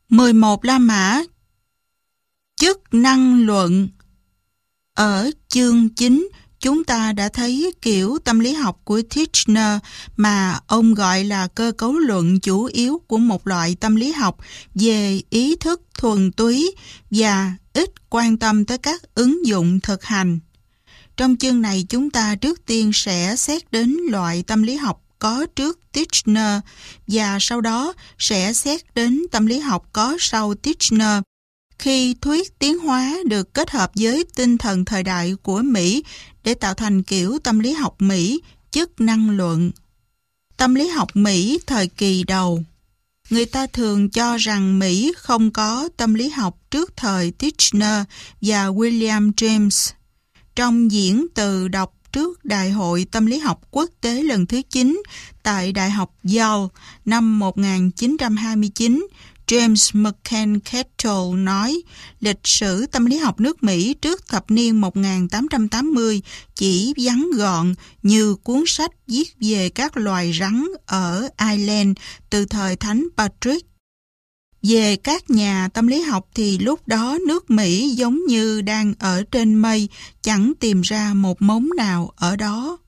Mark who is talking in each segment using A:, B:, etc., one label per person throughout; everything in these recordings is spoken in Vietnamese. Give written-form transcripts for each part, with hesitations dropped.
A: 11 La Mã. Chức năng luận. Ở chương 9, chúng ta đã thấy kiểu tâm lý học của Titchener mà ông gọi là cơ cấu luận chủ yếu của một loại tâm lý học về ý thức thuần túy và ít quan tâm tới các ứng dụng thực hành. Trong chương này, chúng ta trước tiên sẽ xét đến loại tâm lý học có trước Titchener và sau đó sẽ xét đến tâm lý học có sau Titchener khi thuyết tiến hóa được kết hợp với tinh thần thời đại của Mỹ để tạo thành kiểu tâm lý học Mỹ chức năng luận. Tâm lý học Mỹ thời kỳ đầu. Người ta thường cho rằng Mỹ không có tâm lý học trước thời Titchener và William James. Trong diễn từ đọc trước Đại hội Tâm lý học quốc tế lần thứ 9 tại Đại học Yale năm 1929, James McCann Kettle nói lịch sử tâm lý học nước Mỹ trước thập niên 1880 chỉ ngắn gọn như cuốn sách viết về các loài rắn ở Ireland từ thời Thánh Patrick. Về các nhà tâm lý học thì lúc đó nước Mỹ giống như đang ở trên mây, chẳng tìm ra một mống nào ở đó.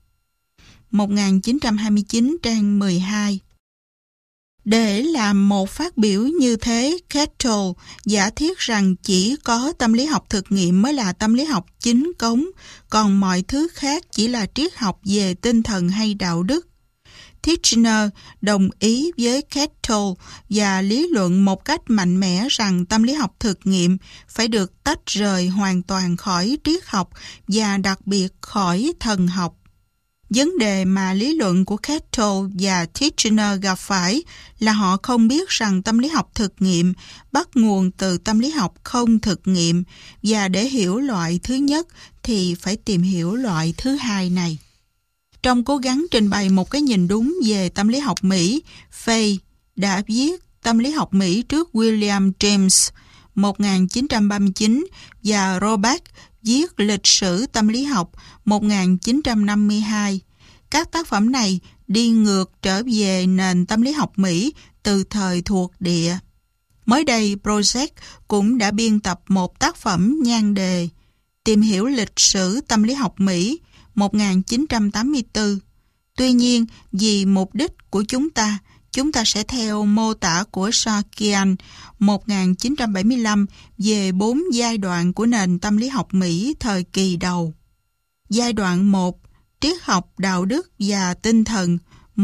A: 1929 trang 12. Để làm một phát biểu như thế, Kettle giả thiết rằng chỉ có tâm lý học thực nghiệm mới là tâm lý học chính cống, còn mọi thứ khác chỉ là triết học về tinh thần hay đạo đức. Titchener đồng ý với Kettle và lý luận một cách mạnh mẽ rằng tâm lý học thực nghiệm phải được tách rời hoàn toàn khỏi triết học và đặc biệt khỏi thần học. Vấn đề mà lý luận của Kettle và Titchener gặp phải là họ không biết rằng tâm lý học thực nghiệm bắt nguồn từ tâm lý học không thực nghiệm và để hiểu loại thứ nhất thì phải tìm hiểu loại thứ hai này. Trong cố gắng trình bày một cái nhìn đúng về tâm lý học Mỹ, Fay đã viết Tâm lý học Mỹ trước William James 1939 và Roback viết Lịch sử tâm lý học 1952. Các tác phẩm này đi ngược trở về nền tâm lý học Mỹ từ thời thuộc địa. Mới đây, Project cũng đã biên tập một tác phẩm nhan đề Tìm hiểu lịch sử tâm lý học Mỹ 1984. Tuy nhiên, vì mục đích của chúng ta sẽ theo mô tả của Sarkian 1975 về 4 giai đoạn của nền tâm lý học Mỹ thời kỳ đầu. Giai đoạn 1, triết học, đạo đức và tinh thần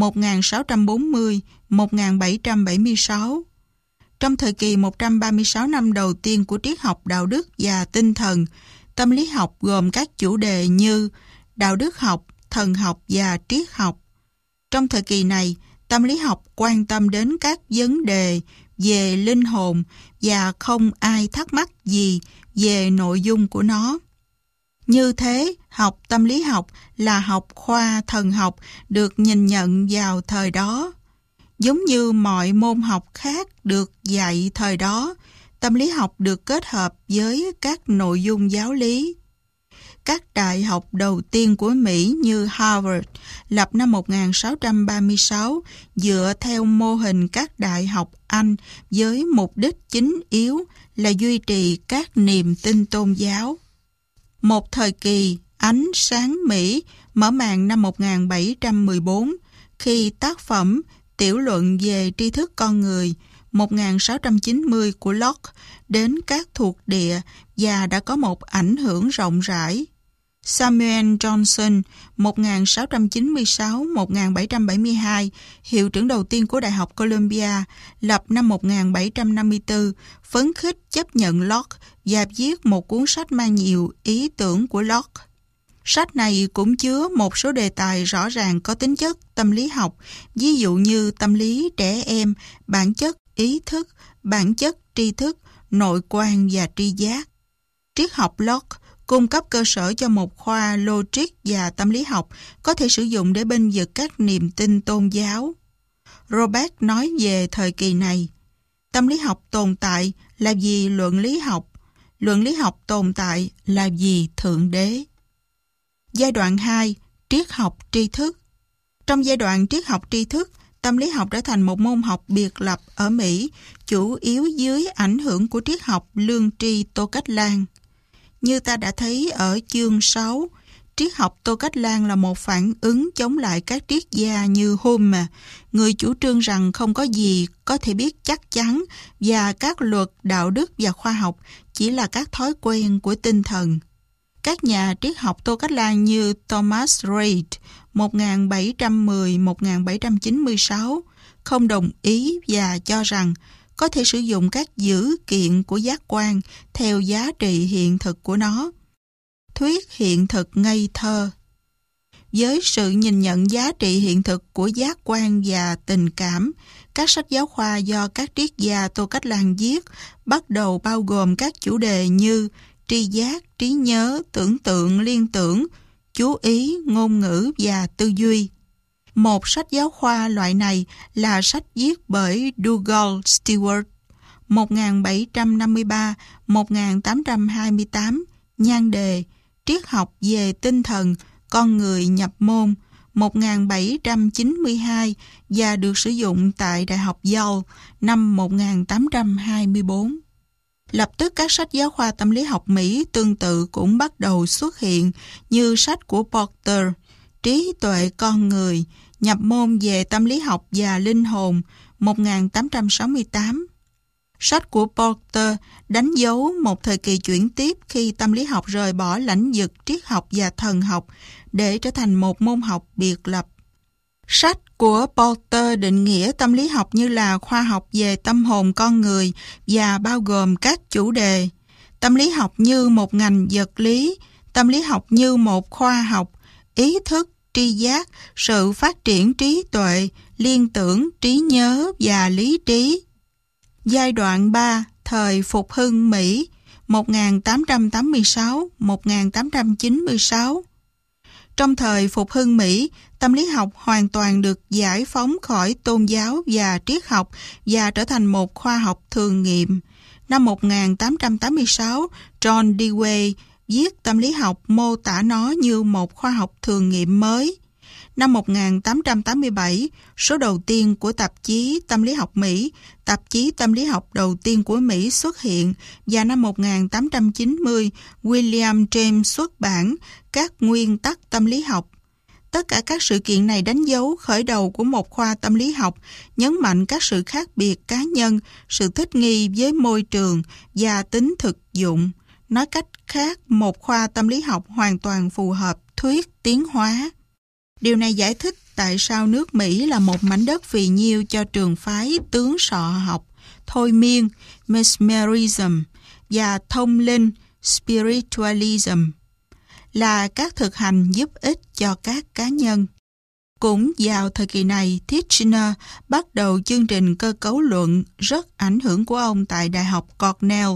A: 1640-1776. Trong thời kỳ 136 năm đầu tiên của triết học, đạo đức và tinh thần, tâm lý học gồm các chủ đề như đạo đức học, thần học và triết học. Trong thời kỳ này, tâm lý học quan tâm đến các vấn đề về linh hồn và không ai thắc mắc gì về nội dung của nó. Như thế, học tâm lý học là học khoa thần học được nhìn nhận vào thời đó. Giống như mọi môn học khác được dạy thời đó, tâm lý học được kết hợp với các nội dung giáo lý. Các đại học đầu tiên của Mỹ như Harvard lập năm 1636 dựa theo mô hình các đại học Anh với mục đích chính yếu là duy trì các niềm tin tôn giáo. Một thời kỳ ánh sáng Mỹ mở màn năm 1714 khi tác phẩm Tiểu luận về tri thức con người 1690 của Locke đến các thuộc địa và đã có một ảnh hưởng rộng rãi. Samuel Johnson 1696-1772, hiệu trưởng đầu tiên của Đại học Columbia, lập năm 1754, phấn khích chấp nhận Locke và viết một cuốn sách mang nhiều ý tưởng của Locke. Sách này cũng chứa một số đề tài rõ ràng có tính chất tâm lý học, ví dụ như tâm lý trẻ em, bản chất ý thức, bản chất tri thức, nội quan và tri giác. Triết học Locke cung cấp cơ sở cho một khoa logic và tâm lý học có thể sử dụng để bênh vực các niềm tin tôn giáo. Robert nói về thời kỳ này, tâm lý học tồn tại là vì luận lý học tồn tại là vì Thượng Đế. Giai đoạn 2, triết học tri thức. Trong giai đoạn triết học tri thức, tâm lý học trở thành một môn học biệt lập ở Mỹ, chủ yếu dưới ảnh hưởng của triết học lương tri Tô Cách Lan. Như ta đã thấy ở chương 6, triết học Tô Cách Lan là một phản ứng chống lại các triết gia như Hume, người chủ trương rằng không có gì có thể biết chắc chắn và các luật đạo đức và khoa học chỉ là các thói quen của tinh thần. Các nhà triết học Tô Cách Lan như Thomas Reid 1710-1796 không đồng ý và cho rằng có thể sử dụng các dữ kiện của giác quan theo giá trị hiện thực của nó. Thuyết hiện thực ngây thơ. Với sự nhìn nhận giá trị hiện thực của giác quan và tình cảm, các sách giáo khoa do các triết gia Tô Cách Lan viết bắt đầu bao gồm các chủ đề như tri giác, trí nhớ, tưởng tượng, liên tưởng, chú ý, ngôn ngữ và tư duy. Một sách giáo khoa loại này là sách viết bởi Dougal Stewart 1753-1828, nhan đề Triết học về tinh thần, con người nhập môn 1792 và được sử dụng tại Đại học Yale năm 1824. Lập tức các sách giáo khoa tâm lý học Mỹ tương tự cũng bắt đầu xuất hiện như sách của Porter, Trí tuệ con người, nhập môn về tâm lý học và linh hồn 1868. Sách của Porter đánh dấu một thời kỳ chuyển tiếp khi tâm lý học rời bỏ lãnh vực triết học và thần học để trở thành một môn học biệt lập. Sách của Porter định nghĩa tâm lý học như là khoa học về tâm hồn con người và bao gồm các chủ đề: tâm lý học như một ngành vật lý, tâm lý học như một khoa học, ý thức, tri giác, sự phát triển trí tuệ, liên tưởng, trí nhớ và lý trí. Giai đoạn 3, thời phục hưng Mỹ 1886-1896. Trong thời phục hưng Mỹ, tâm lý học hoàn toàn được giải phóng khỏi tôn giáo và triết học và trở thành một khoa học thường nghiệm. Năm 1886, John Dewey viết tâm lý học mô tả nó như một khoa học thường nghiệm mới. Năm 1887, số đầu tiên của tạp chí Tâm lý học Mỹ, tạp chí tâm lý học đầu tiên của Mỹ xuất hiện, và năm 1890, William James xuất bản Các nguyên tắc tâm lý học. Tất cả các sự kiện này đánh dấu khởi đầu của một khoa tâm lý học, nhấn mạnh các sự khác biệt cá nhân, sự thích nghi với môi trường và tính thực dụng. Nói cách khác, một khoa tâm lý học hoàn toàn phù hợp thuyết tiến hóa. Điều này giải thích tại sao nước Mỹ là một mảnh đất phì nhiêu cho trường phái tướng sọ học, thôi miên, mesmerism, và thông linh, spiritualism, là các thực hành giúp ích cho các cá nhân. Cũng vào thời kỳ này, Titchener bắt đầu chương trình cơ cấu luận rất ảnh hưởng của ông tại Đại học Cornell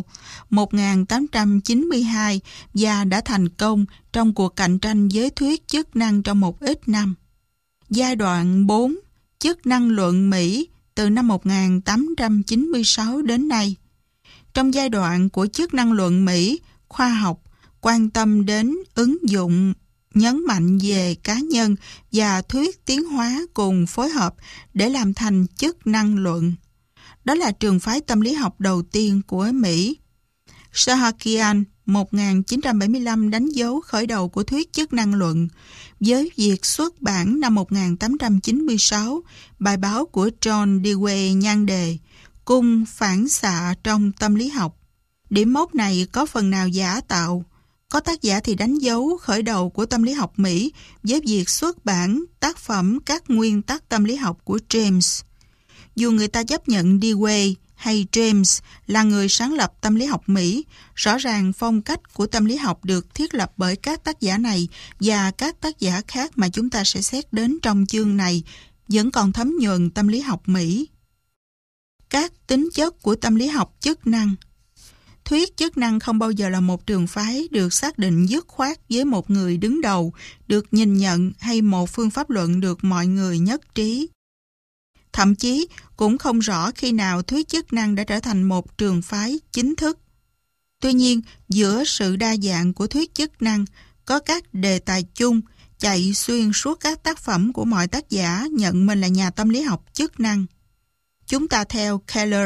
A: 1892 và đã thành công trong cuộc cạnh tranh với thuyết chức năng trong một ít năm. Giai đoạn 4, chức năng luận Mỹ từ năm 1896 đến nay. Trong giai đoạn của chức năng luận Mỹ, khoa học quan tâm đến ứng dụng, nhấn mạnh về cá nhân và thuyết tiến hóa cùng phối hợp để làm thành chức năng luận. Đó là trường phái tâm lý học đầu tiên của Mỹ. Sahakian 1975 đánh dấu khởi đầu của thuyết chức năng luận với việc xuất bản năm 1896 bài báo của John Dewey nhan đề Cung phản xạ trong tâm lý học. Điểm mốc này có phần nào giả tạo. Có tác giả thì đánh dấu khởi đầu của tâm lý học Mỹ với việc xuất bản tác phẩm Các nguyên tắc tâm lý học của James. Dù người ta chấp nhận Dewey hay James là người sáng lập tâm lý học Mỹ, rõ ràng phong cách của tâm lý học được thiết lập bởi các tác giả này và các tác giả khác mà chúng ta sẽ xét đến trong chương này vẫn còn thấm nhuần tâm lý học Mỹ. Các tính chất của tâm lý học chức năng. Thuyết chức năng không bao giờ là một trường phái được xác định dứt khoát với một người đứng đầu, được nhìn nhận hay một phương pháp luận được mọi người nhất trí. Thậm chí cũng không rõ khi nào thuyết chức năng đã trở thành một trường phái chính thức. Tuy nhiên, giữa sự đa dạng của thuyết chức năng có các đề tài chung chạy xuyên suốt các tác phẩm của mọi tác giả nhận mình là nhà tâm lý học chức năng. Chúng ta theo Keller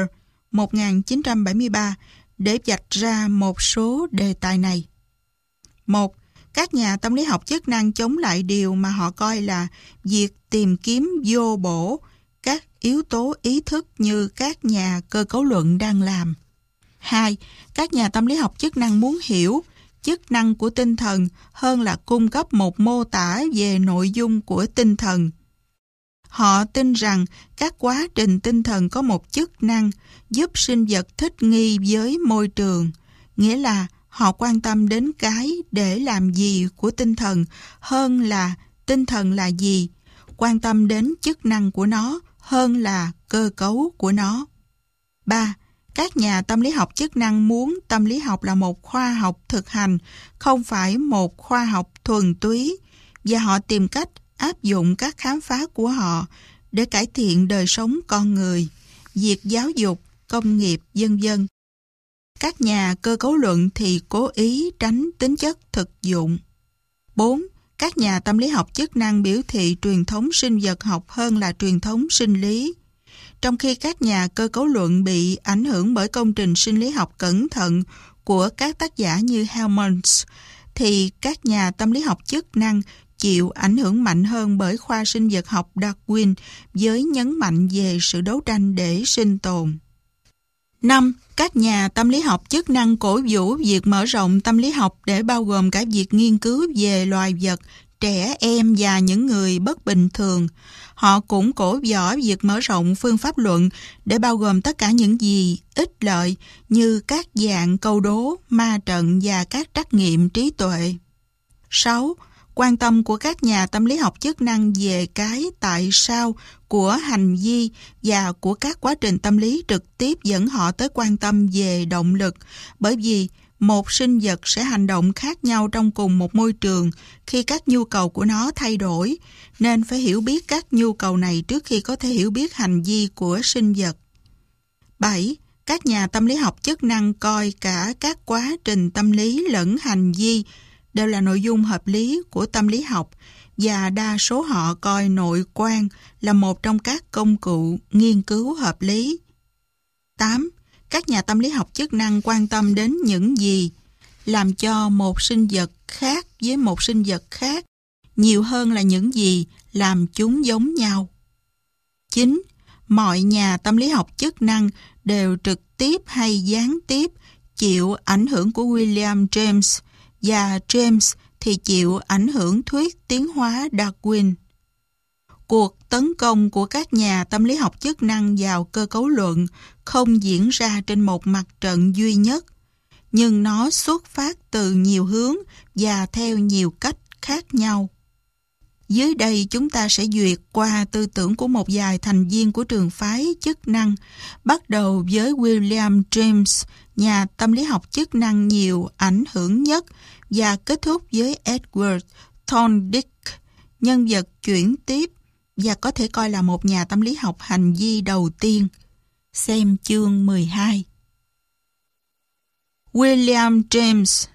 A: 1973 để vạch ra một số đề tài này. 1. Các nhà tâm lý học chức năng chống lại điều mà họ coi là việc tìm kiếm vô bổ các yếu tố ý thức như các nhà cơ cấu luận đang làm. 2. Các nhà tâm lý học chức năng muốn hiểu chức năng của tinh thần hơn là cung cấp một mô tả về nội dung của tinh thần. Họ tin rằng các quá trình tinh thần có một chức năng giúp sinh vật thích nghi với môi trường, nghĩa là họ quan tâm đến cái để làm gì của tinh thần hơn là tinh thần là gì, quan tâm đến chức năng của nó hơn là cơ cấu của nó. 3. Các nhà tâm lý học chức năng muốn tâm lý học là một khoa học thực hành, không phải một khoa học thuần túy, và họ tìm cách áp dụng các khám phá của họ để cải thiện đời sống con người, việc giáo dục, công nghiệp, v.v. Các nhà cơ cấu luận thì cố ý tránh tính chất thực dụng. 4. Các nhà tâm lý học chức năng biểu thị truyền thống sinh vật học hơn là truyền thống sinh lý. Trong khi các nhà cơ cấu luận bị ảnh hưởng bởi công trình sinh lý học cẩn thận của các tác giả như Helmholtz, thì các nhà tâm lý học chức năng chịu ảnh hưởng mạnh hơn bởi khoa sinh vật học Darwin với nhấn mạnh về sự đấu tranh để sinh tồn. 5. Các nhà tâm lý học chức năng cổ vũ việc mở rộng tâm lý học để bao gồm cả việc nghiên cứu về loài vật, trẻ em và những người bất bình thường. Họ cũng cổ võ việc mở rộng phương pháp luận để bao gồm tất cả những gì ích lợi như các dạng câu đố, ma trận và các trắc nghiệm trí tuệ. 6. Quan tâm của các nhà tâm lý học chức năng về cái tại sao của hành vi và của các quá trình tâm lý trực tiếp dẫn họ tới quan tâm về động lực, bởi vì một sinh vật sẽ hành động khác nhau trong cùng một môi trường khi các nhu cầu của nó thay đổi, nên phải hiểu biết các nhu cầu này trước khi có thể hiểu biết hành vi của sinh vật. 7. Các nhà tâm lý học chức năng coi cả các quá trình tâm lý lẫn hành vi đều là nội dung hợp lý của tâm lý học, và đa số họ coi nội quan là một trong các công cụ nghiên cứu hợp lý. 8. Các nhà tâm lý học chức năng quan tâm đến những gì làm cho một sinh vật khác với một sinh vật khác nhiều hơn là những gì làm chúng giống nhau. 9. Mọi nhà tâm lý học chức năng đều trực tiếp hay gián tiếp chịu ảnh hưởng của William James, và James thì chịu ảnh hưởng thuyết tiến hóa Darwin. Cuộc tấn công của các nhà tâm lý học chức năng vào cơ cấu luận không diễn ra trên một mặt trận duy nhất, nhưng nó xuất phát từ nhiều hướng và theo nhiều cách khác nhau. Dưới đây chúng ta sẽ duyệt qua tư tưởng của một vài thành viên của trường phái chức năng, bắt đầu với William James, nhà tâm lý học chức năng nhiều ảnh hưởng nhất, và kết thúc với Edward Thorndike, nhân vật chuyển tiếp và có thể coi là một nhà tâm lý học hành vi đầu tiên. Xem chương 12. William James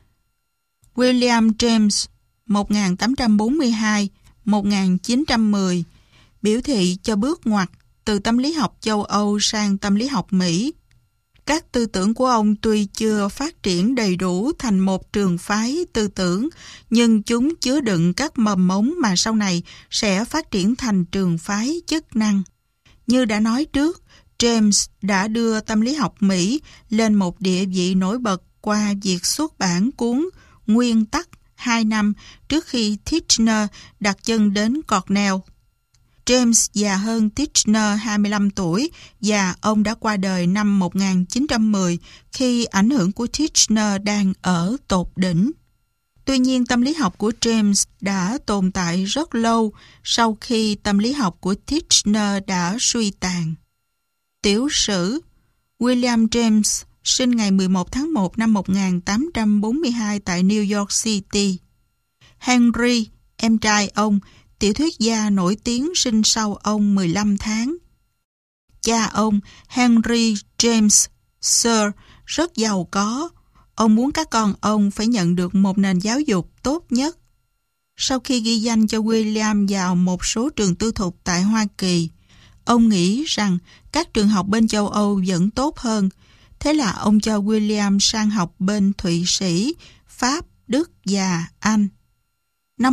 A: 1842-1910 biểu thị cho bước ngoặt từ tâm lý học châu Âu sang tâm lý học Mỹ. Các tư tưởng của ông tuy chưa phát triển đầy đủ thành một trường phái tư tưởng, nhưng chúng chứa đựng các mầm mống mà sau này sẽ phát triển thành trường phái chức năng. Như đã nói trước, James đã đưa tâm lý học Mỹ lên một địa vị nổi bật qua việc xuất bản cuốn Nguyên tắc 2 năm trước khi Titchener đặt chân đến Cornell. James già hơn Titchener 25 tuổi và ông đã qua đời năm 1910 khi ảnh hưởng của Titchener đang ở tột đỉnh. Tuy nhiên, tâm lý học của James đã tồn tại rất lâu sau khi tâm lý học của Titchener đã suy tàn. Tiểu sử William James sinh ngày 11 tháng 1 năm 1842 tại New York City. Henry, em trai ông, tiểu thuyết gia nổi tiếng sinh sau ông 15 tháng. Cha ông, Henry James Sir, rất giàu có. Ông muốn các con ông phải nhận được một nền giáo dục tốt nhất. Sau khi ghi danh cho William vào một số trường tư thục tại Hoa Kỳ, ông nghĩ rằng các trường học bên châu Âu vẫn tốt hơn. Thế là ông cho William sang học bên Thụy Sĩ, Pháp, Đức và Anh. Năm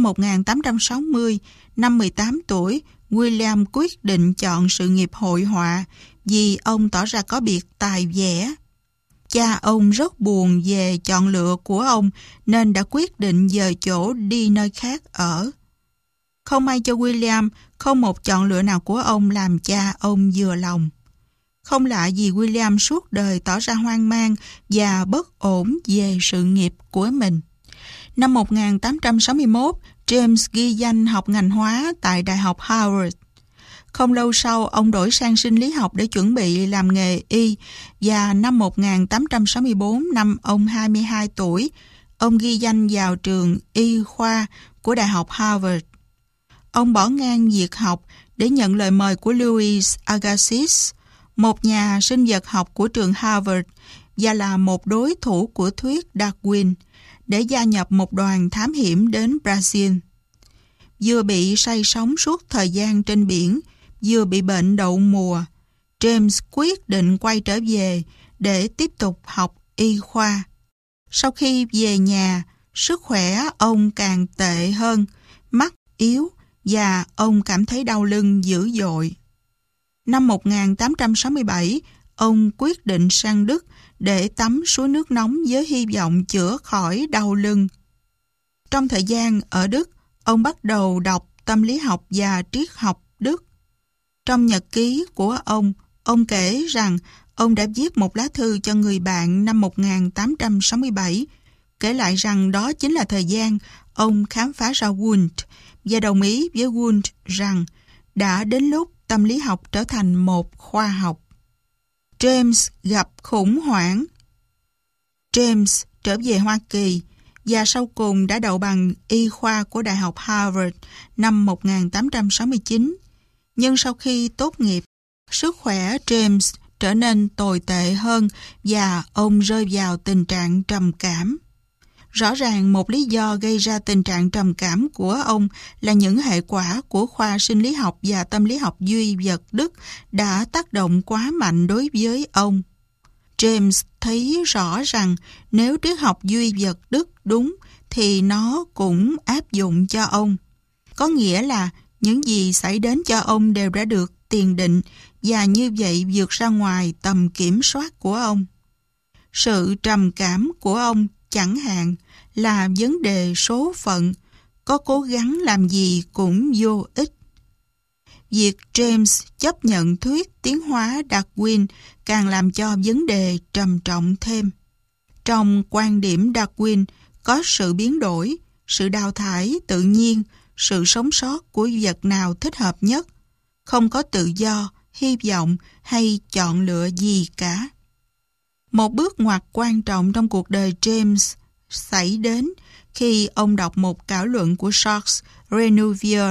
A: 1860, năm 18 tuổi, William quyết định chọn sự nghiệp hội họa vì ông tỏ ra có biệt tài vẽ. Cha ông rất buồn về chọn lựa của ông nên đã quyết định dời chỗ đi nơi khác ở. Không may cho William, không một chọn lựa nào của ông làm cha ông vừa lòng. Không lạ gì William suốt đời tỏ ra hoang mang và bất ổn về sự nghiệp của mình. Năm 1861, James ghi danh học ngành hóa tại Đại học Harvard. Không lâu sau, ông đổi sang sinh lý học để chuẩn bị làm nghề y, và năm 1864, năm ông 22 tuổi, ông ghi danh vào trường y khoa của Đại học Harvard. Ông bỏ ngang việc học để nhận lời mời của Louis Agassiz, một nhà sinh vật học của trường Harvard và là một đối thủ của thuyết Darwin, để gia nhập một đoàn thám hiểm đến Brazil. Vừa bị say sóng suốt thời gian trên biển, vừa bị bệnh đậu mùa, James quyết định quay trở về để tiếp tục học y khoa. Sau khi về nhà, sức khỏe ông càng tệ hơn, mắt yếu và ông cảm thấy đau lưng dữ dội. Năm 1867, ông quyết định sang Đức để tắm suối nước nóng với hy vọng chữa khỏi đau lưng. Trong thời gian ở Đức, ông bắt đầu đọc tâm lý học và triết học Đức. Trong nhật ký của ông kể rằng ông đã viết một lá thư cho người bạn năm 1867, kể lại rằng đó chính là thời gian ông khám phá ra Wundt và đồng ý với Wundt rằng đã đến lúc tâm lý học trở thành một khoa học. James gặp khủng hoảng. James trở về Hoa Kỳ và sau cùng đã đậu bằng y khoa của Đại học Harvard năm 1869. Nhưng sau khi tốt nghiệp, sức khỏe James trở nên tồi tệ hơn và ông rơi vào tình trạng trầm cảm. Rõ ràng một lý do gây ra tình trạng trầm cảm của ông là những hệ quả của khoa sinh lý học và tâm lý học duy vật Đức đã tác động quá mạnh đối với ông. James thấy rõ rằng nếu triết học duy vật Đức đúng thì nó cũng áp dụng cho ông. Có nghĩa là những gì xảy đến cho ông đều đã được tiền định và như vậy vượt ra ngoài tầm kiểm soát của ông. Sự trầm cảm của ông chẳng hạn là vấn đề số phận, có cố gắng làm gì cũng vô ích. Việc James chấp nhận thuyết tiến hóa Darwin càng làm cho vấn đề trầm trọng thêm. Trong quan điểm Darwin có sự biến đổi, sự đào thải tự nhiên, sự sống sót của vật nào thích hợp nhất, không có tự do, hy vọng hay chọn lựa gì cả. Một bước ngoặt quan trọng trong cuộc đời James xảy đến khi ông đọc một khảo luận của Jacques Renouvier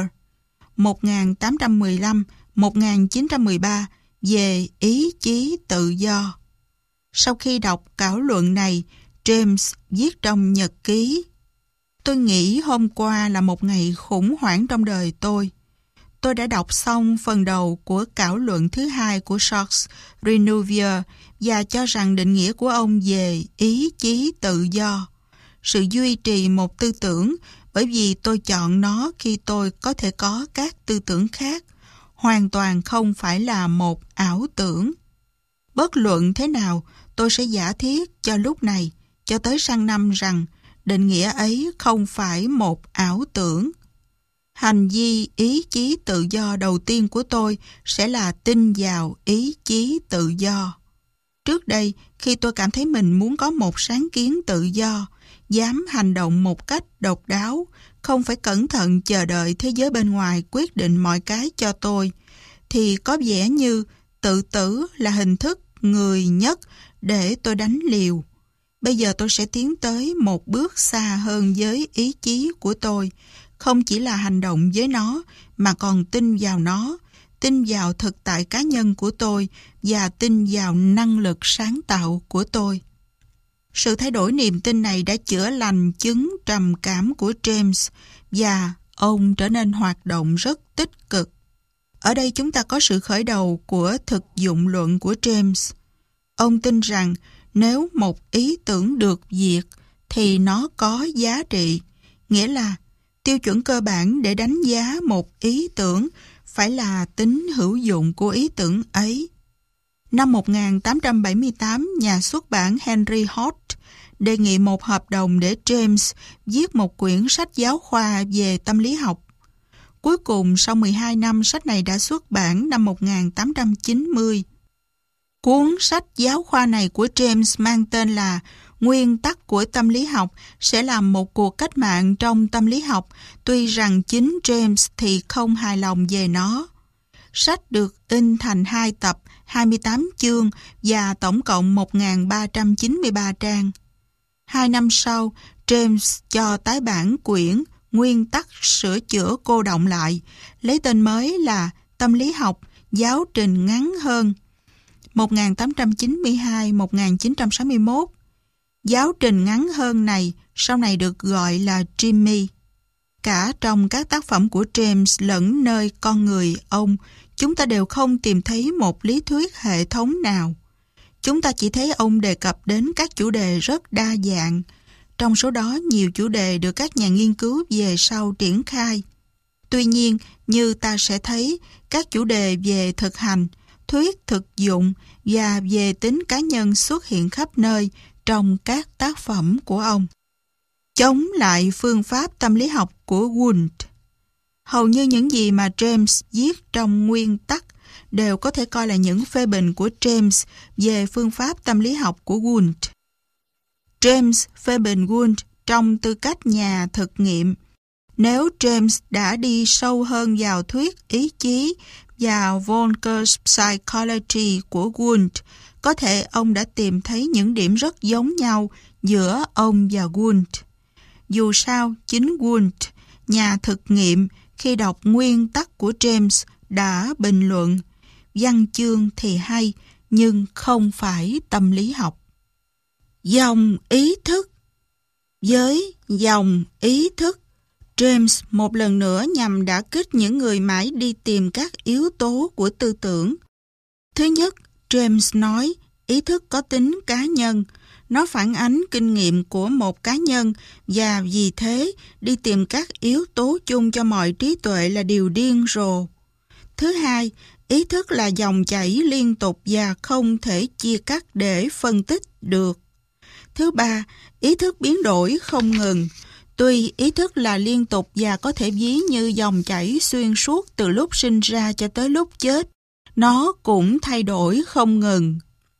A: 1815-1913 về ý chí tự do. Sau khi đọc khảo luận này, James viết trong nhật ký: "Tôi nghĩ hôm qua là một ngày khủng hoảng trong đời tôi. Tôi đã đọc xong phần đầu của khảo luận thứ hai của Jacques Renouvier và cho rằng định nghĩa của ông về ý chí tự do, sự duy trì một tư tưởng bởi vì tôi chọn nó khi tôi có thể có các tư tưởng khác, hoàn toàn không phải là một ảo tưởng. Bất luận thế nào, tôi sẽ giả thiết cho lúc này, cho tới sang năm rằng định nghĩa ấy không phải một ảo tưởng. Hành vi ý chí tự do đầu tiên của tôi sẽ là tin vào ý chí tự do. Trước đây, khi tôi cảm thấy mình muốn có một sáng kiến tự do, dám hành động một cách độc đáo, không phải cẩn thận chờ đợi thế giới bên ngoài quyết định mọi cái cho tôi, thì có vẻ như tự tử là hình thức người nhất để tôi đánh liều. Bây giờ tôi sẽ tiến tới một bước xa hơn với ý chí của tôi, không chỉ là hành động với nó, mà còn tin vào nó, tin vào thực tại cá nhân của tôi và tin vào năng lực sáng tạo của tôi." Sự thay đổi niềm tin này đã chữa lành chứng trầm cảm của James và ông trở nên hoạt động rất tích cực. Ở đây chúng ta có sự khởi đầu của thực dụng luận của James. Ông tin rằng nếu một ý tưởng được duyệt thì nó có giá trị, nghĩa là tiêu chuẩn cơ bản để đánh giá một ý tưởng phải là tính hữu dụng của ý tưởng ấy. Năm 1878, nhà xuất bản Henry Holt đề nghị một hợp đồng để James viết một quyển sách giáo khoa về tâm lý học. Cuối cùng, sau 12 năm, sách này đã xuất bản năm 1890. Cuốn sách giáo khoa này của James mang tên là Nguyên tắc của tâm lý học sẽ là một cuộc cách mạng trong tâm lý học, tuy rằng chính James thì không hài lòng về nó. Sách được in thành 2 tập, 28 chương và tổng cộng 1393 trang. 2 năm sau, James cho tái bản quyển Nguyên tắc sửa chữa cô đọng lại, lấy tên mới là Tâm lý học, giáo trình ngắn hơn, 1892-1961. Giáo trình ngắn hơn này sau này được gọi là Jimmy. Cả trong các tác phẩm của James lẫn nơi con người ông, chúng ta đều không tìm thấy một lý thuyết hệ thống nào. Chúng ta chỉ thấy ông đề cập đến các chủ đề rất đa dạng. Trong số đó, nhiều chủ đề được các nhà nghiên cứu về sau triển khai. Tuy nhiên, như ta sẽ thấy, các chủ đề về thực hành, thuyết thực dụng và về tính cá nhân xuất hiện khắp nơi trong các tác phẩm của ông. Chống lại phương pháp tâm lý học của Wundt. Hầu như những gì mà James viết trong Nguyên tắc đều có thể coi là những phê bình của James về phương pháp tâm lý học của Wundt. James phê bình Wundt trong tư cách nhà thực nghiệm. Nếu James đã đi sâu hơn vào thuyết ý chí và Volcker's Psychology của Wundt, có thể ông đã tìm thấy những điểm rất giống nhau giữa ông và Wundt. Dù sao, chính Wundt, nhà thực nghiệm, khi đọc nguyên tắc của James đã bình luận, văn chương thì hay, nhưng không phải tâm lý học. Dòng ý thức. Với dòng ý thức, James một lần nữa nhằm đả kích những người mãi đi tìm các yếu tố của tư tưởng. Thứ nhất, James nói ý thức có tính cá nhân, nó phản ánh kinh nghiệm của một cá nhân và vì thế đi tìm các yếu tố chung cho mọi trí tuệ là điều điên rồ. Thứ hai, ý thức là dòng chảy liên tục và không thể chia cắt để phân tích được. Thứ ba, ý thức biến đổi không ngừng. Tuy ý thức là liên tục và có thể ví như dòng chảy xuyên suốt từ lúc sinh ra cho tới lúc chết, nó cũng thay đổi không ngừng.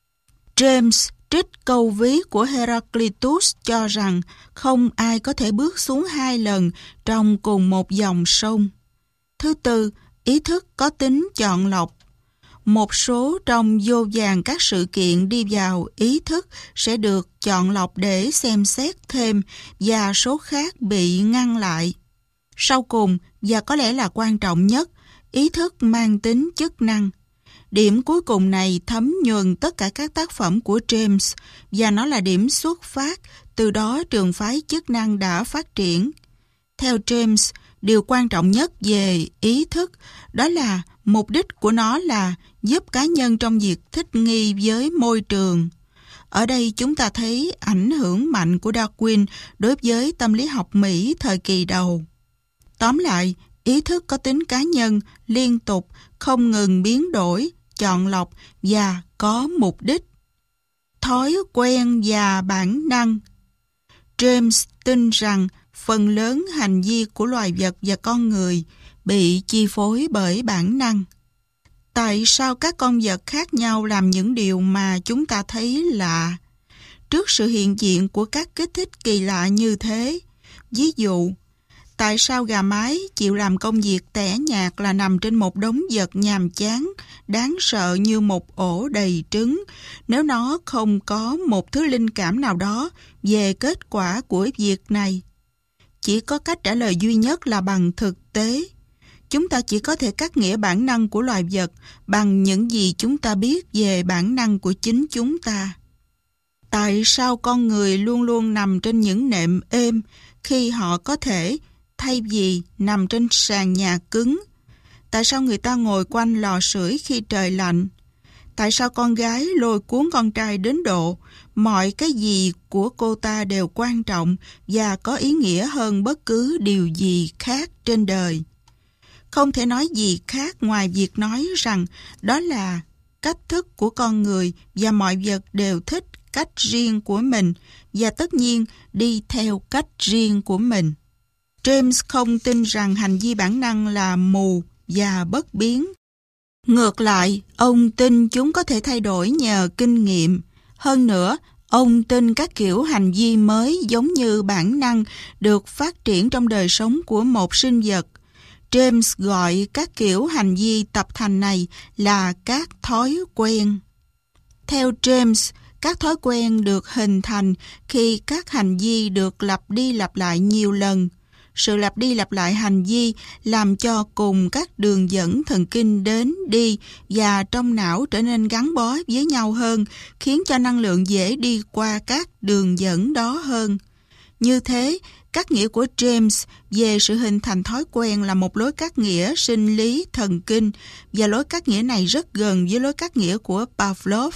A: James trích câu ví của Heraclitus cho rằng không ai có thể bước xuống 2 lần trong cùng một dòng sông. Thứ tư, ý thức có tính chọn lọc. Một số trong vô vàn các sự kiện đi vào ý thức sẽ được chọn lọc để xem xét thêm và số khác bị ngăn lại. Sau cùng, và có lẽ là quan trọng nhất, ý thức mang tính chức năng. Điểm cuối cùng này thấm nhuần tất cả các tác phẩm của James và nó là điểm xuất phát, từ đó trường phái chức năng đã phát triển. Theo James, điều quan trọng nhất về ý thức đó là mục đích của nó là giúp cá nhân trong việc thích nghi với môi trường. Ở đây chúng ta thấy ảnh hưởng mạnh của Darwin đối với tâm lý học Mỹ thời kỳ đầu. Tóm lại, ý thức có tính cá nhân, liên tục, không ngừng biến đổi, chọn lọc và có mục đích. Thói quen và bản năng. James tin rằng phần lớn hành vi của loài vật và con người bị chi phối bởi bản năng. Tại sao các con vật khác nhau làm những điều mà chúng ta thấy lạ? Trước sự hiện diện của các kích thích kỳ lạ như thế, ví dụ, tại sao gà mái chịu làm công việc tẻ nhạt là nằm trên một đống vật nhàm chán, đáng sợ như một ổ đầy trứng, nếu nó không có một thứ linh cảm nào đó về kết quả của việc này? Chỉ có cách trả lời duy nhất là bằng thực tế. Chúng ta chỉ có thể cắt nghĩa bản năng của loài vật bằng những gì chúng ta biết về bản năng của chính chúng ta. Tại sao con người luôn luôn nằm trên những nệm êm khi họ có thể, thay vì nằm trên sàn nhà cứng? Tại sao người ta ngồi quanh lò sưởi khi trời lạnh? Tại sao con gái lôi cuốn con trai đến độ mọi cái gì của cô ta đều quan trọng và có ý nghĩa hơn bất cứ điều gì khác trên đời? Không thể nói gì khác ngoài việc nói rằng đó là cách thức của con người và mọi vật đều thích cách riêng của mình và tất nhiên đi theo cách riêng của mình. James không tin rằng hành vi bản năng là mù và bất biến. Ngược lại, ông tin chúng có thể thay đổi nhờ kinh nghiệm. Hơn nữa, ông tin các kiểu hành vi mới giống như bản năng được phát triển trong đời sống của một sinh vật. James gọi các kiểu hành vi tập thành này là các thói quen. Theo James, các thói quen được hình thành khi các hành vi được lặp đi lặp lại nhiều lần. Sự lặp đi lặp lại hành vi làm cho cùng các đường dẫn thần kinh đến đi và trong não trở nên gắn bó với nhau hơn, khiến cho năng lượng dễ đi qua các đường dẫn đó hơn. Như thế, các nghĩa của James về sự hình thành thói quen là một lối cắt nghĩa sinh lý thần kinh và lối cắt nghĩa này rất gần với lối cắt nghĩa của Pavlov.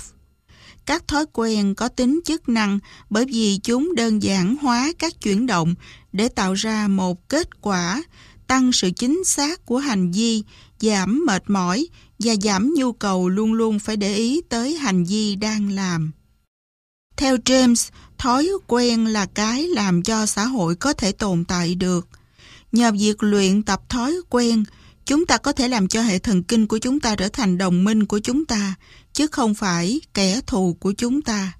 A: Các thói quen có tính chức năng bởi vì chúng đơn giản hóa các chuyển động để tạo ra một kết quả, tăng sự chính xác của hành vi, giảm mệt mỏi và giảm nhu cầu luôn luôn phải để ý tới hành vi đang làm. Theo James, thói quen là cái làm cho xã hội có thể tồn tại được. Nhờ việc luyện tập thói quen, chúng ta có thể làm cho hệ thần kinh của chúng ta trở thành đồng minh của chúng ta, chứ không phải kẻ thù của chúng ta.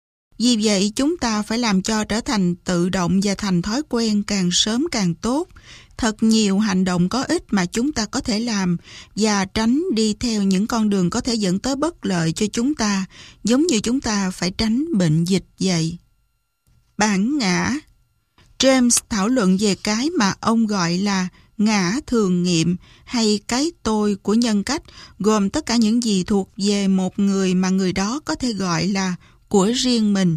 A: Vì vậy, chúng ta phải làm cho trở thành tự động và thành thói quen càng sớm càng tốt. Thật nhiều hành động có ích mà chúng ta có thể làm và tránh đi theo những con đường có thể dẫn tới bất lợi cho chúng ta, giống như chúng ta phải tránh bệnh dịch vậy. Bản ngã. James thảo luận về cái mà ông gọi là ngã thường nghiệm hay cái tôi của nhân cách, gồm tất cả những gì thuộc về một người mà người đó có thể gọi là của riêng mình.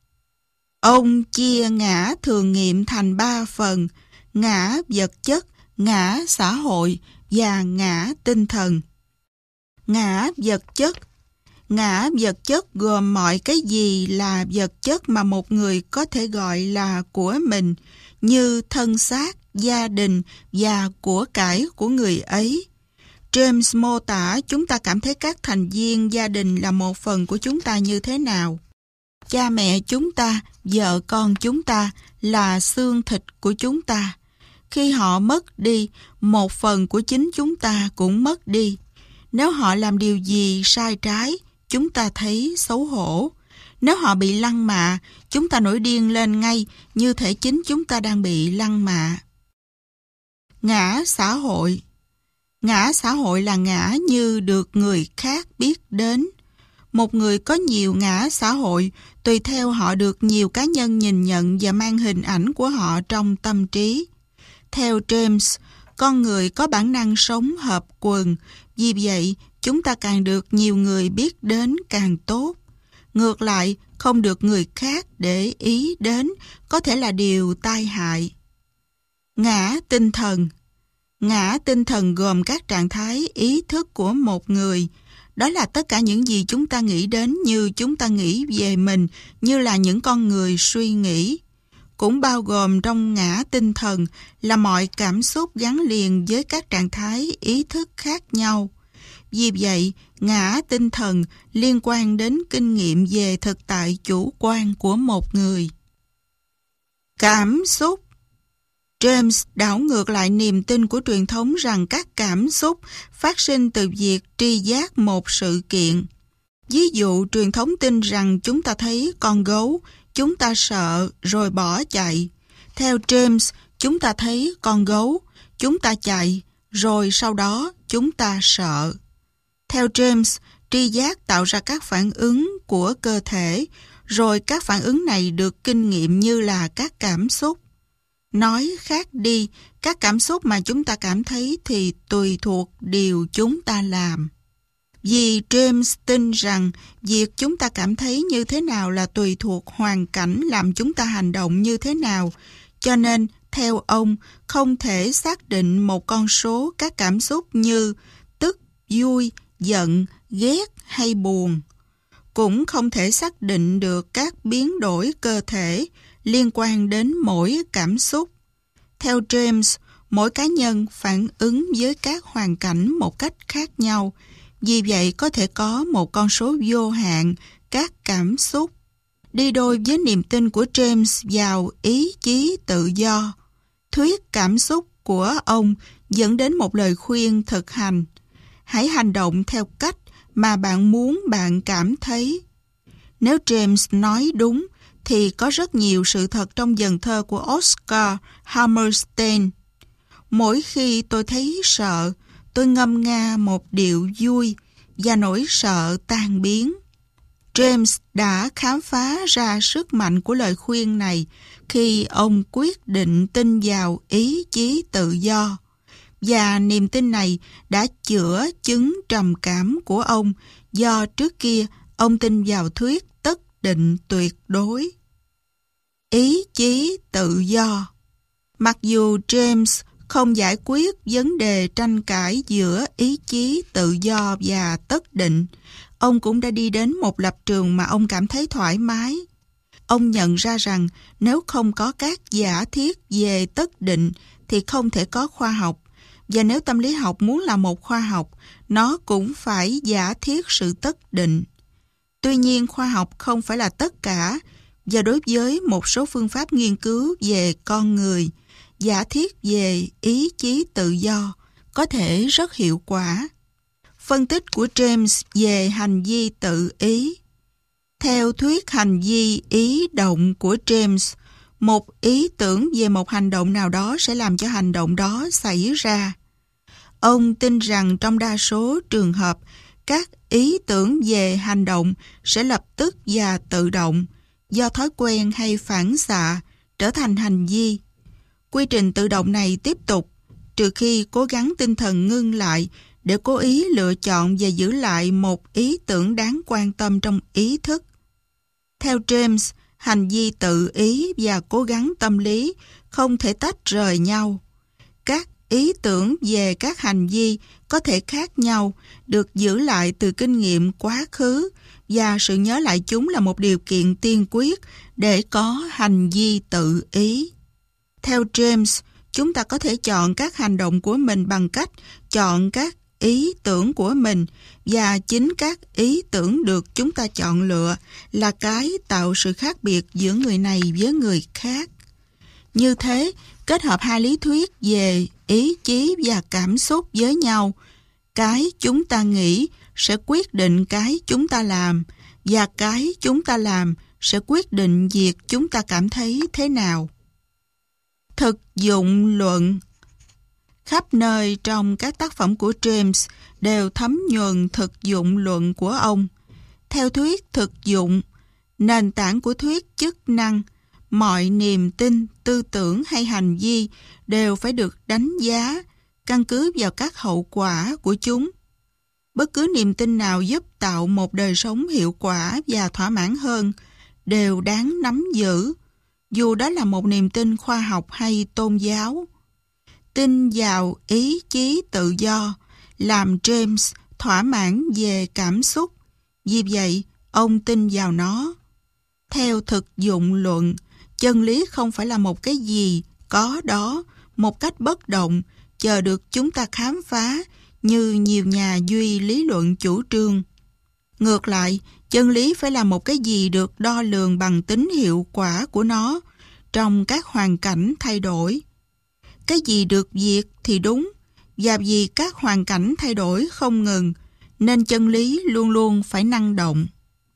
A: Ông chia ngã thường nghiệm thành 3 phần: ngã vật chất, ngã xã hội và ngã tinh thần. Ngã vật chất. Ngã vật chất gồm mọi cái gì là vật chất mà một người có thể gọi là của mình, như thân xác, gia đình và của cải của người ấy. James mô tả chúng ta cảm thấy các thành viên gia đình là một phần của chúng ta như thế nào. Cha mẹ chúng ta, vợ con chúng ta là xương thịt của chúng ta. Khi họ mất đi, một phần của chính chúng ta cũng mất đi. Nếu họ làm điều gì sai trái, chúng ta thấy xấu hổ. Nếu họ bị lăng mạ, chúng ta nổi điên lên ngay, như thể chính chúng ta đang bị lăng mạ. Ngã xã hội. Ngã xã hội là ngã như được người khác biết đến. Một người có nhiều ngã xã hội, tùy theo họ được nhiều cá nhân nhìn nhận và mang hình ảnh của họ trong tâm trí. Theo James, con người có bản năng sống hợp quần, vì vậy chúng ta càng được nhiều người biết đến càng tốt. Ngược lại, không được người khác để ý đến có thể là điều tai hại. Ngã tinh thần. Ngã tinh thần gồm các trạng thái ý thức của một người. Đó là tất cả những gì chúng ta nghĩ đến như chúng ta nghĩ về mình, như là những con người suy nghĩ. Cũng bao gồm trong ngã tinh thần là mọi cảm xúc gắn liền với các trạng thái ý thức khác nhau. Vì vậy, ngã tinh thần liên quan đến kinh nghiệm về thực tại chủ quan của một người. Cảm xúc. James đảo ngược lại niềm tin của truyền thống rằng các cảm xúc phát sinh từ việc tri giác một sự kiện. Ví dụ, truyền thống tin rằng chúng ta thấy con gấu, chúng ta sợ rồi bỏ chạy. Theo James, chúng ta thấy con gấu, chúng ta chạy, rồi sau đó chúng ta sợ. Theo James, tri giác tạo ra các phản ứng của cơ thể, rồi các phản ứng này được kinh nghiệm như là các cảm xúc. Nói khác đi, các cảm xúc mà chúng ta cảm thấy thì tùy thuộc điều chúng ta làm. Vì James tin rằng việc chúng ta cảm thấy như thế nào là tùy thuộc hoàn cảnh làm chúng ta hành động như thế nào, cho nên theo ông, không thể xác định một con số các cảm xúc như tức, vui, giận, ghét hay buồn. Cũng không thể xác định được các biến đổi cơ thể liên quan đến mỗi cảm xúc. Theo James, mỗi cá nhân phản ứng với các hoàn cảnh một cách khác nhau, vì vậy có thể có một con số vô hạn các cảm xúc. Đi đôi với niềm tin của James vào ý chí tự do, thuyết cảm xúc của ông dẫn đến một lời khuyên thực hành. Hãy hành động theo cách mà bạn muốn bạn cảm thấy. Nếu James nói đúng, thì có rất nhiều sự thật trong vần thơ của Oscar Hammerstein. Mỗi khi tôi thấy sợ, tôi ngâm nga một điệu vui và nỗi sợ tan biến. James đã khám phá ra sức mạnh của lời khuyên này khi ông quyết định tin vào ý chí tự do. Và niềm tin này đã chữa chứng trầm cảm của ông do trước kia ông tin vào thuyết tất định tuyệt đối. Ý chí tự do. Mặc dù James không giải quyết vấn đề tranh cãi giữa ý chí tự do và tất định, ông cũng đã đi đến một lập trường mà ông cảm thấy thoải mái. Ông nhận ra rằng nếu không có các giả thiết về tất định thì không thể có khoa học, và nếu tâm lý học muốn là một khoa học, nó cũng phải giả thiết sự tất định. Tuy nhiên, khoa học không phải là tất cả, và đối với một số phương pháp nghiên cứu về con người, giả thiết về ý chí tự do có thể rất hiệu quả. Phân tích của James về hành vi tự ý. Theo thuyết hành vi ý động của James, một ý tưởng về một hành động nào đó sẽ làm cho hành động đó xảy ra. Ông tin rằng trong đa số trường hợp, các ý tưởng về hành động sẽ lập tức và tự động, do thói quen hay phản xạ, trở thành hành vi. Quy trình tự động này tiếp tục, trừ khi cố gắng tinh thần ngưng lại để cố ý lựa chọn và giữ lại một ý tưởng đáng quan tâm trong ý thức. Theo James, hành vi tự ý và cố gắng tâm lý không thể tách rời nhau. Các ý tưởng về các hành vi có thể khác nhau, được giữ lại từ kinh nghiệm quá khứ, và sự nhớ lại chúng là một điều kiện tiên quyết để có hành vi tự ý. Theo James, chúng ta có thể chọn các hành động của mình bằng cách chọn các ý tưởng của mình, và chính các ý tưởng được chúng ta chọn lựa là cái tạo sự khác biệt giữa người này với người khác. Như thế, kết hợp hai lý thuyết về ý chí và cảm xúc với nhau, cái chúng ta nghĩ sẽ quyết định cái chúng ta làm, và cái chúng ta làm sẽ quyết định việc chúng ta cảm thấy thế nào. Thực dụng luận. Khắp nơi trong các tác phẩm của James đều thấm nhuần thực dụng luận của ông. Theo thuyết thực dụng, nền tảng của thuyết chức năng, mọi niềm tin, tư tưởng hay hành vi đều phải được đánh giá, căn cứ vào các hậu quả của chúng. Bất cứ niềm tin nào giúp tạo một đời sống hiệu quả và thỏa mãn hơn đều đáng nắm giữ, dù đó là một niềm tin khoa học hay tôn giáo. Tin vào ý chí tự do làm James thỏa mãn về cảm xúc, vì vậy ông tin vào nó. Theo thực dụng luận, chân lý không phải là một cái gì có đó, một cách bất động, chờ được chúng ta khám phá như nhiều nhà duy lý luận chủ trương. Ngược lại, chân lý phải là một cái gì được đo lường bằng tính hiệu quả của nó trong các hoàn cảnh thay đổi. Cái gì được việc thì đúng, và vì các hoàn cảnh thay đổi không ngừng, nên chân lý luôn luôn phải năng động.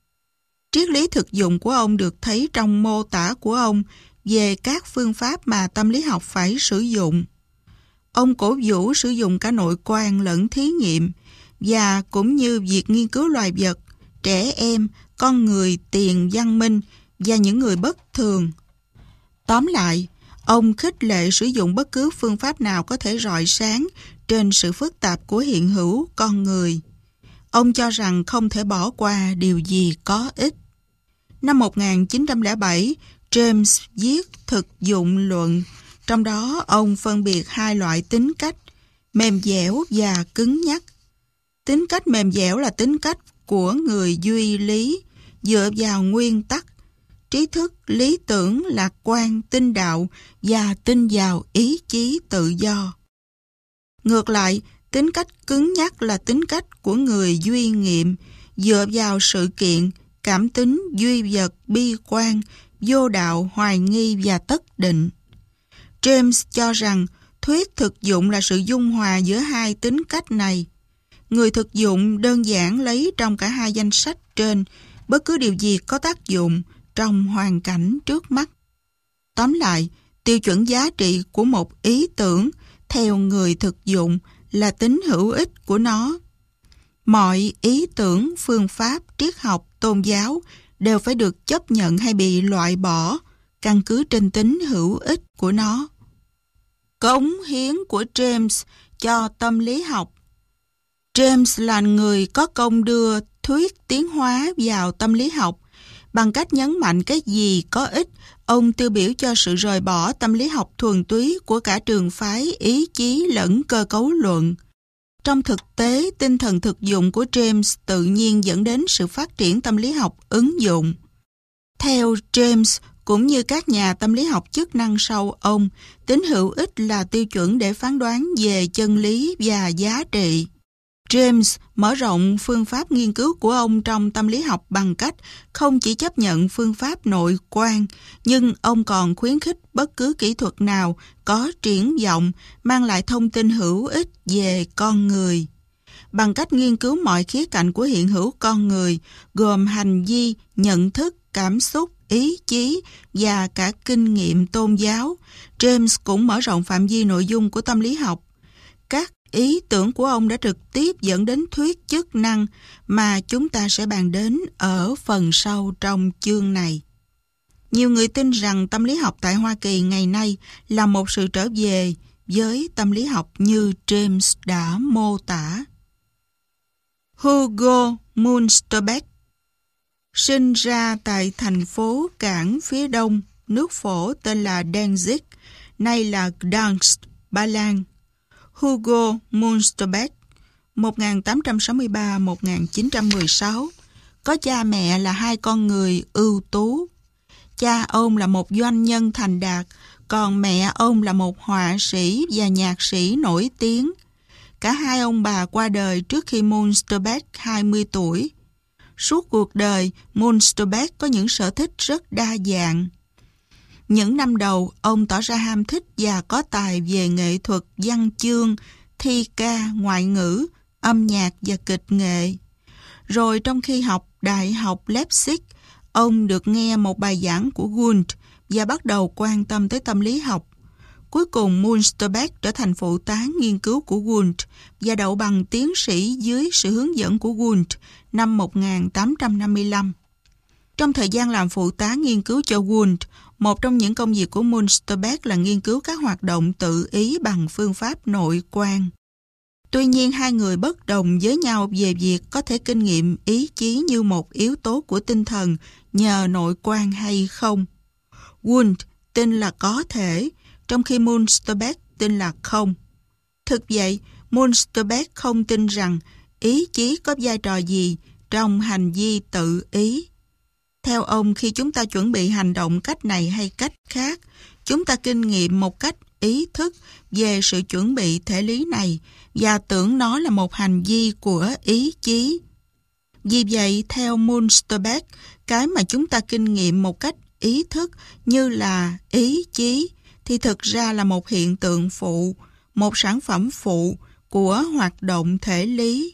A: Triết lý thực dụng của ông được thấy trong mô tả của ông về các phương pháp mà tâm lý học phải sử dụng. Ông cổ vũ sử dụng cả nội quan lẫn thí nghiệm, và cũng như việc nghiên cứu loài vật, trẻ em, con người tiền văn minh và những người bất thường. Tóm lại, ông khích lệ sử dụng bất cứ phương pháp nào có thể rọi sáng trên sự phức tạp của hiện hữu con người. Ông cho rằng không thể bỏ qua điều gì có ích. Năm 1907, James viết thực dụng luận, Trong đó, ông phân biệt hai loại tính cách, mềm dẻo và cứng nhắc. Tính cách mềm dẻo là tính cách của người duy lý, dựa vào nguyên tắc, trí thức, lý tưởng, lạc quan, tinh đạo và tin vào ý chí tự do. Ngược lại, tính cách cứng nhắc là tính cách của người duy nghiệm, dựa vào sự kiện, cảm tính, duy vật, bi quan, vô đạo, hoài nghi và tất định. James cho rằng thuyết thực dụng là sự dung hòa giữa hai tính cách này. Người thực dụng đơn giản lấy trong cả hai danh sách trên bất cứ điều gì có tác dụng trong hoàn cảnh trước mắt. Tóm lại, tiêu chuẩn giá trị của một ý tưởng theo người thực dụng là tính hữu ích của nó. Mọi ý tưởng, phương pháp, triết học, tôn giáo đều phải được chấp nhận hay bị loại bỏ, căn cứ trên tính hữu ích của nó. Cống hiến của James cho tâm lý học. James là người có công đưa thuyết tiến hóa vào tâm lý học. Bằng cách nhấn mạnh cái gì có ích, ông tiêu biểu cho sự rời bỏ tâm lý học thuần túy của cả trường phái ý chí lẫn cơ cấu luận. Trong thực tế, tinh thần thực dụng của James tự nhiên dẫn đến sự phát triển tâm lý học ứng dụng. Theo James, cũng như các nhà tâm lý học chức năng sau ông, tính hữu ích là tiêu chuẩn để phán đoán về chân lý và giá trị. James mở rộng phương pháp nghiên cứu của ông trong tâm lý học bằng cách không chỉ chấp nhận phương pháp nội quan, nhưng ông còn khuyến khích bất cứ kỹ thuật nào có triển vọng mang lại thông tin hữu ích về con người. Bằng cách nghiên cứu mọi khía cạnh của hiện hữu con người, gồm hành vi, nhận thức, cảm xúc, ý chí và cả kinh nghiệm tôn giáo, James cũng mở rộng phạm vi nội dung của tâm lý học. Các ý tưởng của ông đã trực tiếp dẫn đến thuyết chức năng mà chúng ta sẽ bàn đến ở phần sau trong chương này. Nhiều người tin rằng tâm lý học tại Hoa Kỳ ngày nay là một sự trở về với tâm lý học như James đã mô tả. Hugo Münsterberg sinh ra tại thành phố cảng phía đông nước phổ tên là Danzig, nay là Gdansk, Ba Lan. Hugo Münsterberg 1863-1916 có cha mẹ là hai con người ưu tú. Cha ông là một doanh nhân thành đạt, còn mẹ ông là một họa sĩ và nhạc sĩ nổi tiếng. Cả hai ông bà qua đời trước khi Münsterberg 20 tuổi. Suốt cuộc đời, Münsterberg có những sở thích rất đa dạng. Những năm đầu, ông tỏ ra ham thích và có tài về nghệ thuật, văn chương, thi ca, ngoại ngữ, âm nhạc và kịch nghệ. Rồi trong khi học Đại học Leipzig, ông được nghe một bài giảng của Wundt và bắt đầu quan tâm tới tâm lý học. Cuối cùng, Münsterberg trở thành phụ tá nghiên cứu của Wundt và đậu bằng tiến sĩ dưới sự hướng dẫn của Wundt năm 1855. Trong thời gian làm phụ tá nghiên cứu cho Wundt, một trong những công việc của Münsterberg là nghiên cứu các hoạt động tự ý bằng phương pháp nội quan. Tuy nhiên, hai người bất đồng với nhau về việc có thể kinh nghiệm ý chí như một yếu tố của tinh thần nhờ nội quan hay không. Wundt tin là có thể, trong khi Münsterberg tin là không. Thực vậy, Münsterberg không tin rằng ý chí có vai trò gì trong hành vi tự ý. Theo ông, khi chúng ta chuẩn bị hành động cách này hay cách khác, chúng ta kinh nghiệm một cách ý thức về sự chuẩn bị thể lý này và tưởng nó là một hành vi của ý chí. Vì vậy, theo Münsterberg, cái mà chúng ta kinh nghiệm một cách ý thức như là ý chí thì thực ra là một hiện tượng phụ, một sản phẩm phụ của hoạt động thể lý.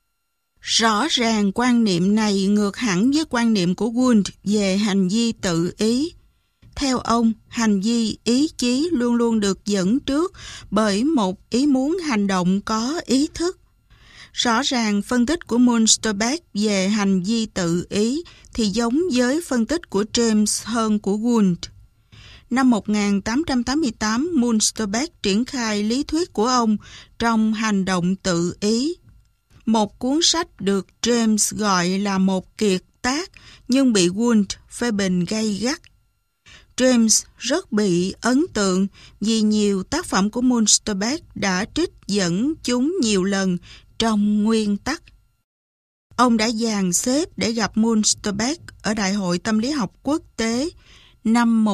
A: Rõ ràng quan niệm này ngược hẳn với quan niệm của Wundt về hành vi tự ý. Theo ông, hành vi ý chí luôn luôn được dẫn trước bởi một ý muốn hành động có ý thức. Rõ ràng phân tích của Münsterberg về hành vi tự ý thì giống với phân tích của James hơn của Wundt. Năm 1888, Münsterberg triển khai lý thuyết của ông trong hành động tự ý. Một cuốn sách được James gọi là một kiệt tác nhưng bị Wundt phê bình gay gắt. James rất bị ấn tượng vì nhiều tác phẩm của Munsterberg đã trích dẫn chúng nhiều lần trong nguyên tắc. Ông đã dàn xếp để gặp Munsterberg ở Đại hội Tâm lý học quốc tế năm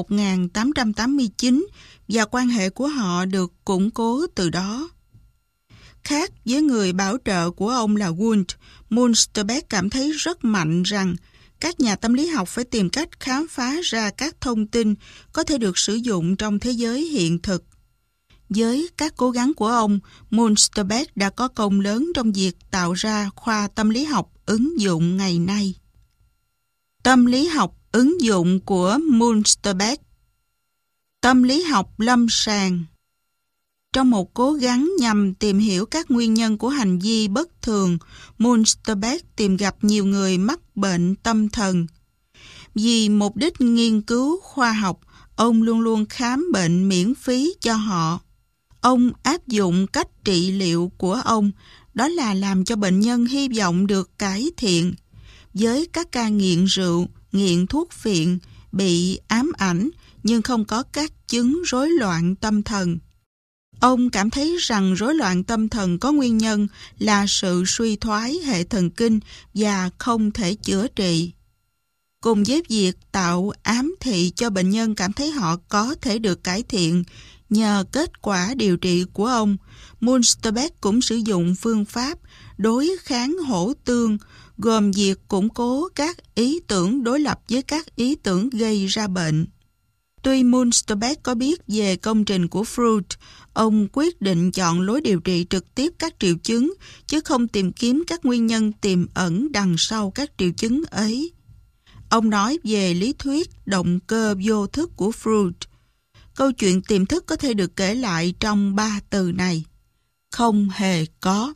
A: 1889 và quan hệ của họ được củng cố từ đó. Khác với người bảo trợ của ông là Wundt, Munsterberg cảm thấy rất mạnh rằng các nhà tâm lý học phải tìm cách khám phá ra các thông tin có thể được sử dụng trong thế giới hiện thực. Với các cố gắng của ông, Munsterberg đã có công lớn trong việc tạo ra khoa tâm lý học ứng dụng ngày nay. Tâm lý học ứng dụng của Munsterberg. Tâm lý học lâm sàng. Trong một cố gắng nhằm tìm hiểu các nguyên nhân của hành vi bất thường, Munsterberg tìm gặp nhiều người mắc bệnh tâm thần. Vì mục đích nghiên cứu khoa học, ông luôn luôn khám bệnh miễn phí cho họ. Ông áp dụng cách trị liệu của ông, đó là làm cho bệnh nhân hy vọng được cải thiện. Với các ca nghiện rượu, nghiện thuốc phiện, bị ám ảnh nhưng không có các chứng rối loạn tâm thần. Ông cảm thấy rằng rối loạn tâm thần có nguyên nhân là sự suy thoái hệ thần kinh và không thể chữa trị. Cùng với việc tạo ám thị cho bệnh nhân cảm thấy họ có thể được cải thiện nhờ kết quả điều trị của ông, Munsterberg cũng sử dụng phương pháp đối kháng hỗ tương, gồm việc củng cố các ý tưởng đối lập với các ý tưởng gây ra bệnh. Tuy Munsterberg có biết về công trình của Freud, ông quyết định chọn lối điều trị trực tiếp các triệu chứng, chứ không tìm kiếm các nguyên nhân tiềm ẩn đằng sau các triệu chứng ấy. Ông nói về lý thuyết động cơ vô thức của Freud. Câu chuyện tiềm thức có thể được kể lại trong 3 từ này: không hề có.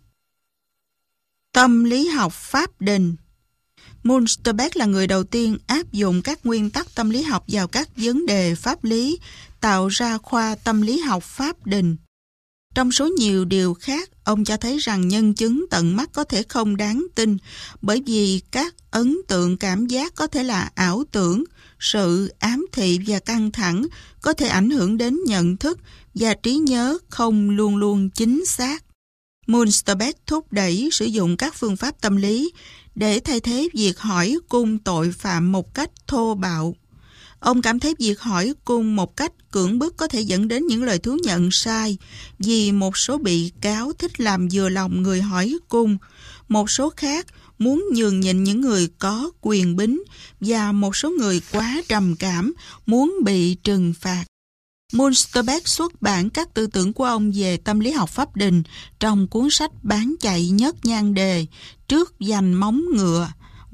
A: Tâm lý học pháp đình. Munsterberg là người đầu tiên áp dụng các nguyên tắc tâm lý học vào các vấn đề pháp lý, tạo ra khoa tâm lý học pháp đình. Trong số nhiều điều khác, ông cho thấy rằng nhân chứng tận mắt có thể không đáng tin, bởi vì các ấn tượng cảm giác có thể là ảo tưởng, sự ám thị và căng thẳng có thể ảnh hưởng đến nhận thức và trí nhớ không luôn luôn chính xác. Munsterberg thúc đẩy sử dụng các phương pháp tâm lý để thay thế việc hỏi cung tội phạm một cách thô bạo. Ông cảm thấy việc hỏi cung một cách cưỡng bức có thể dẫn đến những lời thú nhận sai, vì một số bị cáo thích làm vừa lòng người hỏi cung, một số khác muốn nhường nhịn những người có quyền bính, và một số người quá trầm cảm muốn bị trừng phạt. Munsterberg xuất bản các tư tưởng của ông về tâm lý học pháp đình trong cuốn sách bán chạy nhất nhan đề Trước giành móng ngựa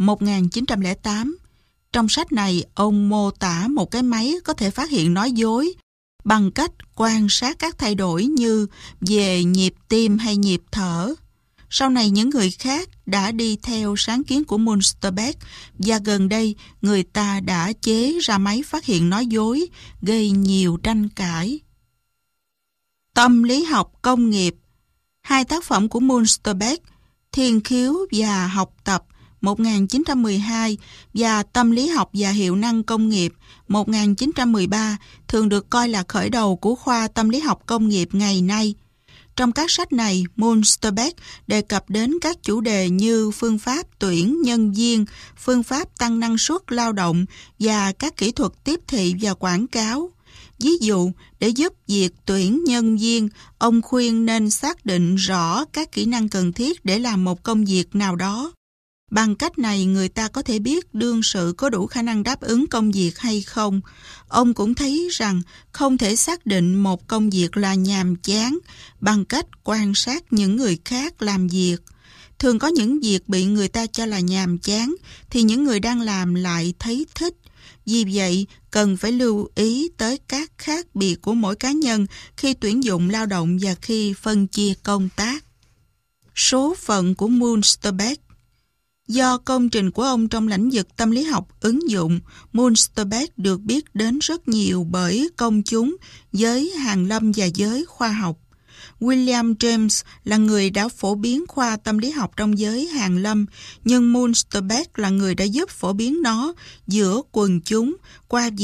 A: 1908. Trong sách này, ông mô tả một cái máy có thể phát hiện nói dối bằng cách quan sát các thay đổi như về nhịp tim hay nhịp thở. Sau này những người khác đã đi theo sáng kiến của Munsterberg và gần đây người ta đã chế ra máy phát hiện nói dối, gây nhiều tranh cãi. Tâm lý học công nghiệp. 2 tác phẩm của Munsterberg, Thiên khiếu và học tập 1912 và Tâm lý học và hiệu năng công nghiệp 1913 thường được coi là khởi đầu của khoa tâm lý học công nghiệp ngày nay. Trong các sách này, Munsterberg đề cập đến các chủ đề như phương pháp tuyển nhân viên, phương pháp tăng năng suất lao động và các kỹ thuật tiếp thị và quảng cáo. Ví dụ, để giúp việc tuyển nhân viên, ông khuyên nên xác định rõ các kỹ năng cần thiết để làm một công việc nào đó. Bằng cách này, người ta có thể biết đương sự có đủ khả năng đáp ứng công việc hay không. Ông cũng thấy rằng không thể xác định một công việc là nhàm chán bằng cách quan sát những người khác làm việc. Thường có những việc bị người ta cho là nhàm chán, thì những người đang làm lại thấy thích. Vì vậy, cần phải lưu ý tới các khác biệt của mỗi cá nhân khi tuyển dụng lao động và khi phân chia công tác. Số phận của Munsterberg. Do công trình của ông trong lĩnh vực tâm lý học ứng dụng, Munsterberg được biết đến rất nhiều bởi công chúng, giới hàn lâm và giới khoa học. William James là người đã phổ biến khoa tâm lý học trong giới hàn lâm, nhưng Munsterberg là người đã giúp phổ biến nó giữa quần chúng qua việc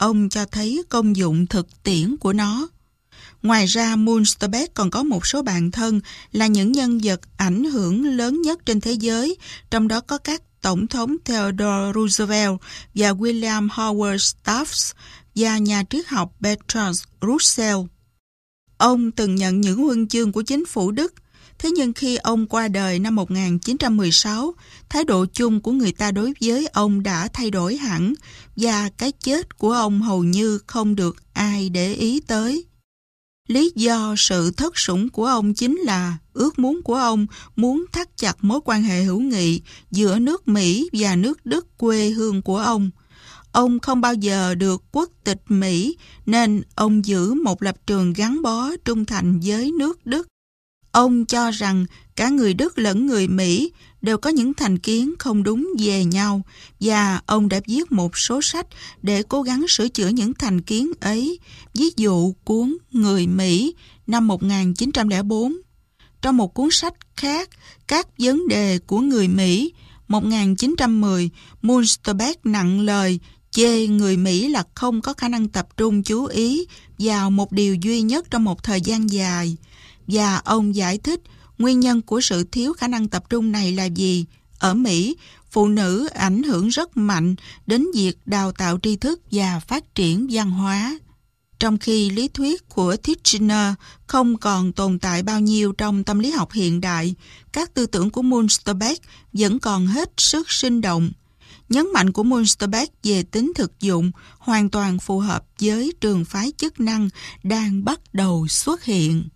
A: ông cho thấy công dụng thực tiễn của nó. Ngoài ra, Munsterberg còn có một số bạn thân là những nhân vật ảnh hưởng lớn nhất trên thế giới, trong đó có các Tổng thống Theodore Roosevelt và William Howard Taft và nhà triết học Bertrand Russell. Ông từng nhận những huân chương của chính phủ Đức. Thế nhưng khi ông qua đời năm 1916, thái độ chung của người ta đối với ông đã thay đổi hẳn và cái chết của ông hầu như không được ai để ý tới. Lý do sự thất sủng của ông chính là ước muốn của ông muốn thắt chặt mối quan hệ hữu nghị giữa nước Mỹ và nước Đức quê hương của ông. Ông không bao giờ được quốc tịch Mỹ nên ông giữ một lập trường gắn bó trung thành với nước Đức. Ông cho rằng cả người Đức lẫn người Mỹ đều có những thành kiến không đúng về nhau và ông đã viết một số sách để cố gắng sửa chữa những thành kiến ấy, ví dụ cuốn Người Mỹ năm 1904. Trong một cuốn sách khác, Các vấn đề của người Mỹ 1910, Munsterberg nặng lời chê người Mỹ là không có khả năng tập trung chú ý vào một điều duy nhất trong một thời gian dài. Và ông giải thích nguyên nhân của sự thiếu khả năng tập trung này là gì. Ở Mỹ, phụ nữ ảnh hưởng rất mạnh đến việc đào tạo tri thức và phát triển văn hóa. Trong khi lý thuyết của Titchener không còn tồn tại bao nhiêu trong tâm lý học hiện đại, các tư tưởng của Munsterberg vẫn còn hết sức sinh động. Nhấn mạnh của Munsterberg về tính thực dụng hoàn toàn phù hợp với trường phái chức năng đang bắt đầu xuất hiện.